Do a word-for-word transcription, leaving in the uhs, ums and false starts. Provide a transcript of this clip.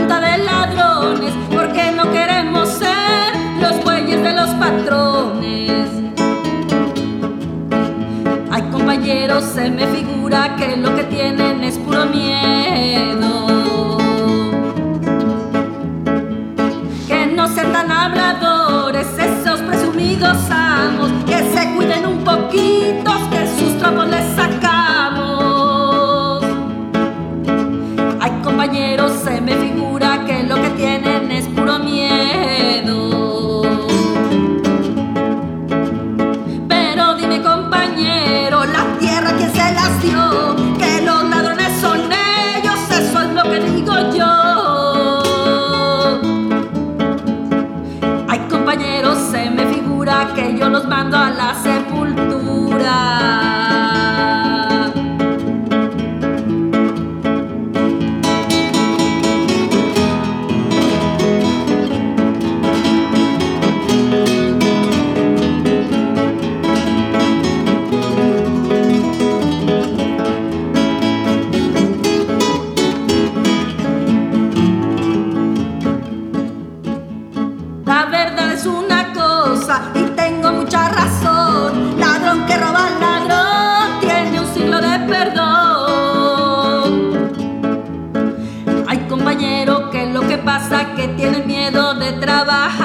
punta de ladrones, porque no queremos ser los bueyes de los patrones. Ay, compañeros, se me figura que lo que tienen es puro miedo. Que no sean tan habladores esos presumidos amos, que se cuiden un poquito, que sus trapos les sacamos. Ay, compañeros, se me figura que lo que tienen es puro miedo. Pero dime, compañero, la tierra quién se las dio, que los ladrones son ellos, eso es lo que digo yo. Ay, compañeros, se me figura que yo los mando a la sepultura. La verdad es una cosa y tengo mucha razón. Ladrón que roba al ladrón tiene un siglo de perdón. Ay, compañero, ¿qué es lo que pasa? Que tienen miedo de trabajar.